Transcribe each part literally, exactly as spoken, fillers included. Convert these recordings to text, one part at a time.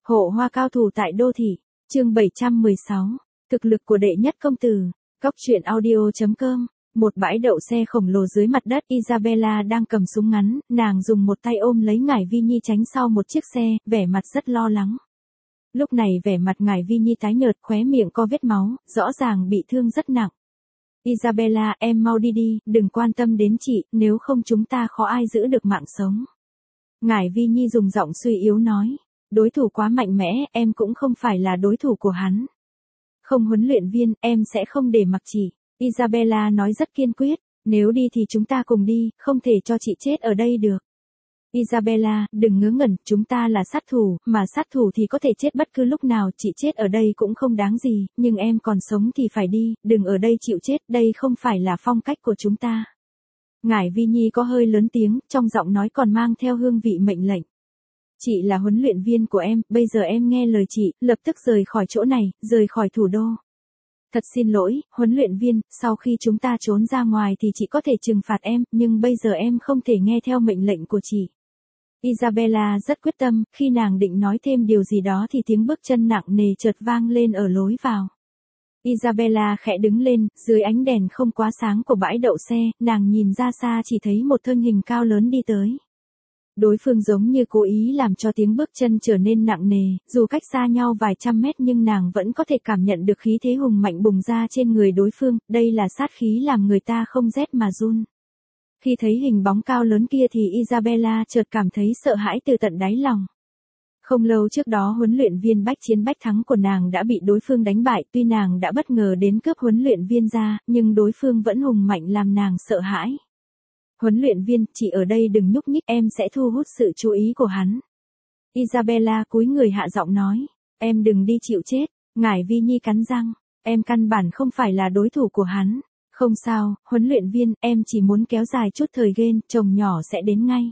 Hộ hoa cao thủ tại đô thị, chương bảy trăm mười sáu, thực lực của đệ nhất công tử, Cóc truyện audio chấm com. Một bãi đậu xe khổng lồ dưới mặt đất, Isabella đang cầm súng ngắn, nàng dùng một tay ôm lấy Ngải Vi Nhi tránh sau một chiếc xe, vẻ mặt rất lo lắng. Lúc này vẻ mặt Ngải Vi Nhi tái nhợt, khóe miệng có vết máu, rõ ràng bị thương rất nặng. Isabella, em mau đi đi, đừng quan tâm đến chị, nếu không chúng ta khó ai giữ được mạng sống. Ngải Vi Nhi dùng giọng suy yếu nói, đối thủ quá mạnh mẽ, em cũng không phải là đối thủ của hắn. Không huấn luyện viên, em sẽ không để mặc chị. Isabella nói rất kiên quyết, nếu đi thì chúng ta cùng đi, không thể cho chị chết ở đây được. Isabella, đừng ngớ ngẩn, chúng ta là sát thủ, mà sát thủ thì có thể chết bất cứ lúc nào, chị chết ở đây cũng không đáng gì, nhưng em còn sống thì phải đi, đừng ở đây chịu chết, đây không phải là phong cách của chúng ta. Ngải Vi Nhi có hơi lớn tiếng, trong giọng nói còn mang theo hương vị mệnh lệnh. Chị là huấn luyện viên của em, bây giờ em nghe lời chị, lập tức rời khỏi chỗ này, rời khỏi thủ đô. Thật xin lỗi, huấn luyện viên, sau khi chúng ta trốn ra ngoài thì chị có thể trừng phạt em, nhưng bây giờ em không thể nghe theo mệnh lệnh của chị. Isabella rất quyết tâm, khi nàng định nói thêm điều gì đó thì tiếng bước chân nặng nề chợt vang lên ở lối vào. Isabella khẽ đứng lên, dưới ánh đèn không quá sáng của bãi đậu xe, nàng nhìn ra xa chỉ thấy một thân hình cao lớn đi tới. Đối phương giống như cố ý làm cho tiếng bước chân trở nên nặng nề, dù cách xa nhau vài trăm mét nhưng nàng vẫn có thể cảm nhận được khí thế hùng mạnh bùng ra trên người đối phương, đây là sát khí làm người ta không rét mà run. Khi thấy hình bóng cao lớn kia thì Isabella chợt cảm thấy sợ hãi từ tận đáy lòng. Không lâu trước đó huấn luyện viên bách chiến bách thắng của nàng đã bị đối phương đánh bại, tuy nàng đã bất ngờ đến cướp huấn luyện viên ra, nhưng đối phương vẫn hùng mạnh làm nàng sợ hãi. Huấn luyện viên, chị ở đây đừng nhúc nhích, em sẽ thu hút sự chú ý của hắn. Isabella cúi người hạ giọng nói, em đừng đi chịu chết. Ngải Vi Nhi cắn răng, em căn bản không phải là đối thủ của hắn. Không sao, huấn luyện viên, em chỉ muốn kéo dài chút thời gian, chồng nhỏ sẽ đến ngay.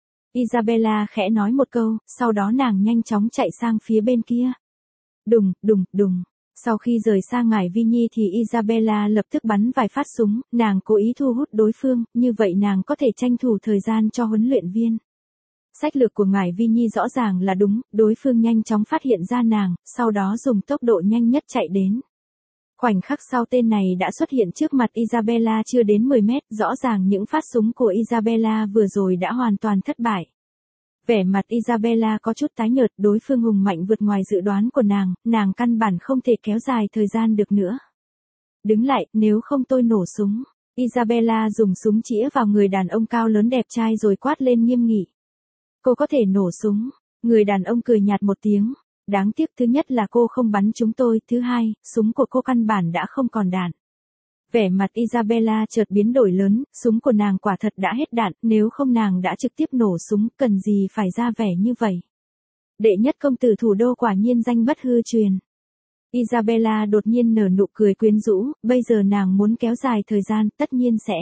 Isabella khẽ nói một câu, sau đó nàng nhanh chóng chạy sang phía bên kia. Đùng, đùng, đùng. Sau khi rời xa Ngải Vi Nhi thì Isabella lập tức bắn vài phát súng, nàng cố ý thu hút đối phương, như vậy nàng có thể tranh thủ thời gian cho huấn luyện viên. Sách lược của Ngải Vi Nhi rõ ràng là đúng, đối phương nhanh chóng phát hiện ra nàng, sau đó dùng tốc độ nhanh nhất chạy đến. Khoảnh khắc sau tên này đã xuất hiện trước mặt Isabella chưa đến mười mét, rõ ràng những phát súng của Isabella vừa rồi đã hoàn toàn thất bại. Vẻ mặt Isabella có chút tái nhợt, đối phương hùng mạnh vượt ngoài dự đoán của nàng, nàng căn bản không thể kéo dài thời gian được nữa. Đứng lại, nếu không tôi nổ súng. Isabella dùng súng chĩa vào người đàn ông cao lớn đẹp trai rồi quát lên nghiêm nghị. Cô có thể nổ súng. Người đàn ông cười nhạt một tiếng. Đáng tiếc, thứ nhất là cô không bắn chúng tôi, thứ hai, súng của cô căn bản đã không còn đạn. Vẻ mặt Isabella chợt biến đổi lớn, súng của nàng quả thật đã hết đạn, nếu không nàng đã trực tiếp nổ súng, cần gì phải ra vẻ như vậy. Đệ nhất công tử thủ đô quả nhiên danh bất hư truyền. Isabella đột nhiên nở nụ cười quyến rũ, bây giờ nàng muốn kéo dài thời gian, tất nhiên sẽ.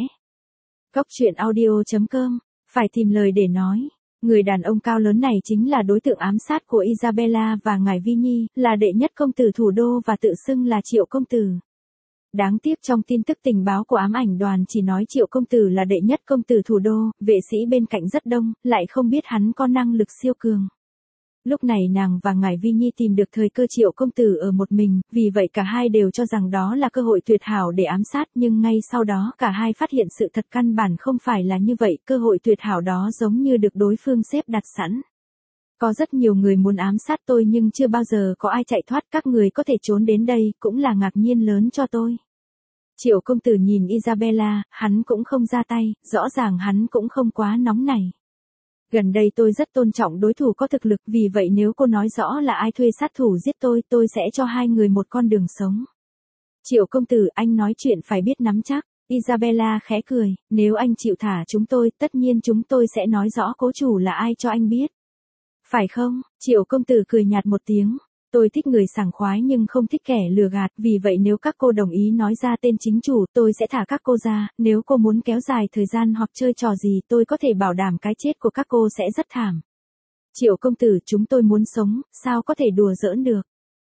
Cóc truyện audio chấm com, phải tìm lời để nói. Người đàn ông cao lớn này chính là đối tượng ám sát của Isabella và Ngải Vi Nhi, là đệ nhất công tử thủ đô và tự xưng là Triệu công tử. Đáng tiếc trong tin tức tình báo của ám ảnh đoàn chỉ nói Triệu công tử là đệ nhất công tử thủ đô, vệ sĩ bên cạnh rất đông, lại không biết hắn có năng lực siêu cường. Lúc này nàng và Ngải Vi Nhi tìm được thời cơ Triệu công tử ở một mình, vì vậy cả hai đều cho rằng đó là cơ hội tuyệt hảo để ám sát, nhưng ngay sau đó cả hai phát hiện sự thật căn bản không phải là như vậy, cơ hội tuyệt hảo đó giống như được đối phương xếp đặt sẵn. Có rất nhiều người muốn ám sát tôi nhưng chưa bao giờ có ai chạy thoát, các người có thể trốn đến đây, cũng là ngạc nhiên lớn cho tôi. Triệu công tử nhìn Isabella, hắn cũng không ra tay, rõ ràng hắn cũng không quá nóng nảy. Gần đây tôi rất tôn trọng đối thủ có thực lực, vì vậy nếu cô nói rõ là ai thuê sát thủ giết tôi, tôi sẽ cho hai người một con đường sống. Triệu công tử, anh nói chuyện phải biết nắm chắc. Isabella khẽ cười, nếu anh chịu thả chúng tôi, tất nhiên chúng tôi sẽ nói rõ cố chủ là ai cho anh biết. Phải không? Triệu công tử cười nhạt một tiếng. Tôi thích người sảng khoái nhưng không thích kẻ lừa gạt, vì vậy nếu các cô đồng ý nói ra tên chính chủ, tôi sẽ thả các cô ra, nếu cô muốn kéo dài thời gian hoặc chơi trò gì, tôi có thể bảo đảm cái chết của các cô sẽ rất thảm. Triệu công tử, chúng tôi muốn sống, sao có thể đùa giỡn được.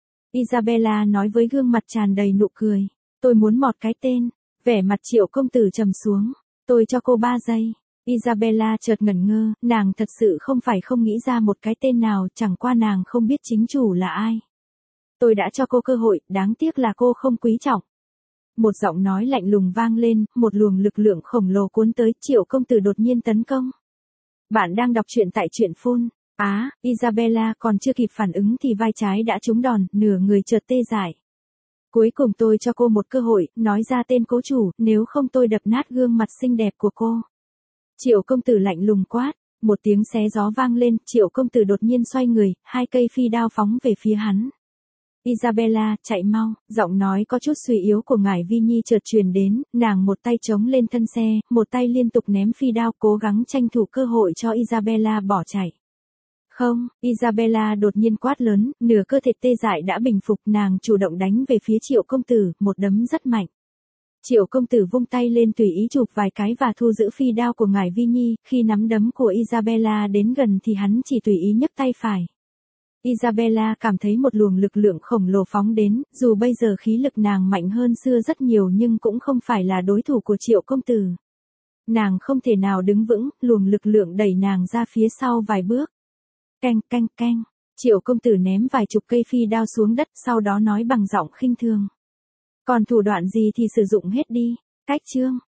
Isabella nói với gương mặt tràn đầy nụ cười. Tôi muốn một cái tên. Vẻ mặt Triệu công tử trầm xuống. Tôi cho cô ba giây. Isabella chợt ngẩn ngơ, nàng thật sự không phải không nghĩ ra một cái tên nào, chẳng qua nàng không biết chính chủ là ai. Tôi đã cho cô cơ hội, đáng tiếc là cô không quý trọng. Một giọng nói lạnh lùng vang lên, một luồng lực lượng khổng lồ cuốn tới, Triệu công tử đột nhiên tấn công. Bạn đang đọc truyện tại truyện phun. Á, Isabella còn chưa kịp phản ứng thì vai trái đã trúng đòn, nửa người chợt tê dại. Cuối cùng tôi cho cô một cơ hội, nói ra tên cố chủ, nếu không tôi đập nát gương mặt xinh đẹp của cô. Triệu công tử lạnh lùng quát, một tiếng xé gió vang lên, Triệu công tử đột nhiên xoay người, hai cây phi đao phóng về phía hắn. Isabella, chạy mau, giọng nói có chút suy yếu của ngải Vi Nhi chợt truyền đến, nàng một tay chống lên thân xe, một tay liên tục ném phi đao cố gắng tranh thủ cơ hội cho Isabella bỏ chạy. Không, Isabella đột nhiên quát lớn, nửa cơ thể tê dại đã bình phục, nàng chủ động đánh về phía Triệu công tử, một đấm rất mạnh. Triệu công tử vung tay lên tùy ý chụp vài cái và thu giữ phi đao của ngải Vi Nhi, khi nắm đấm của Isabella đến gần thì hắn chỉ tùy ý nhấc tay phải. Isabella cảm thấy một luồng lực lượng khổng lồ phóng đến, dù bây giờ khí lực nàng mạnh hơn xưa rất nhiều nhưng cũng không phải là đối thủ của Triệu công tử. Nàng không thể nào đứng vững, luồng lực lượng đẩy nàng ra phía sau vài bước. Canh canh canh, Triệu công tử ném vài chục cây phi đao xuống đất, sau đó nói bằng giọng khinh thường. Còn thủ đoạn gì thì sử dụng hết đi. Cách chương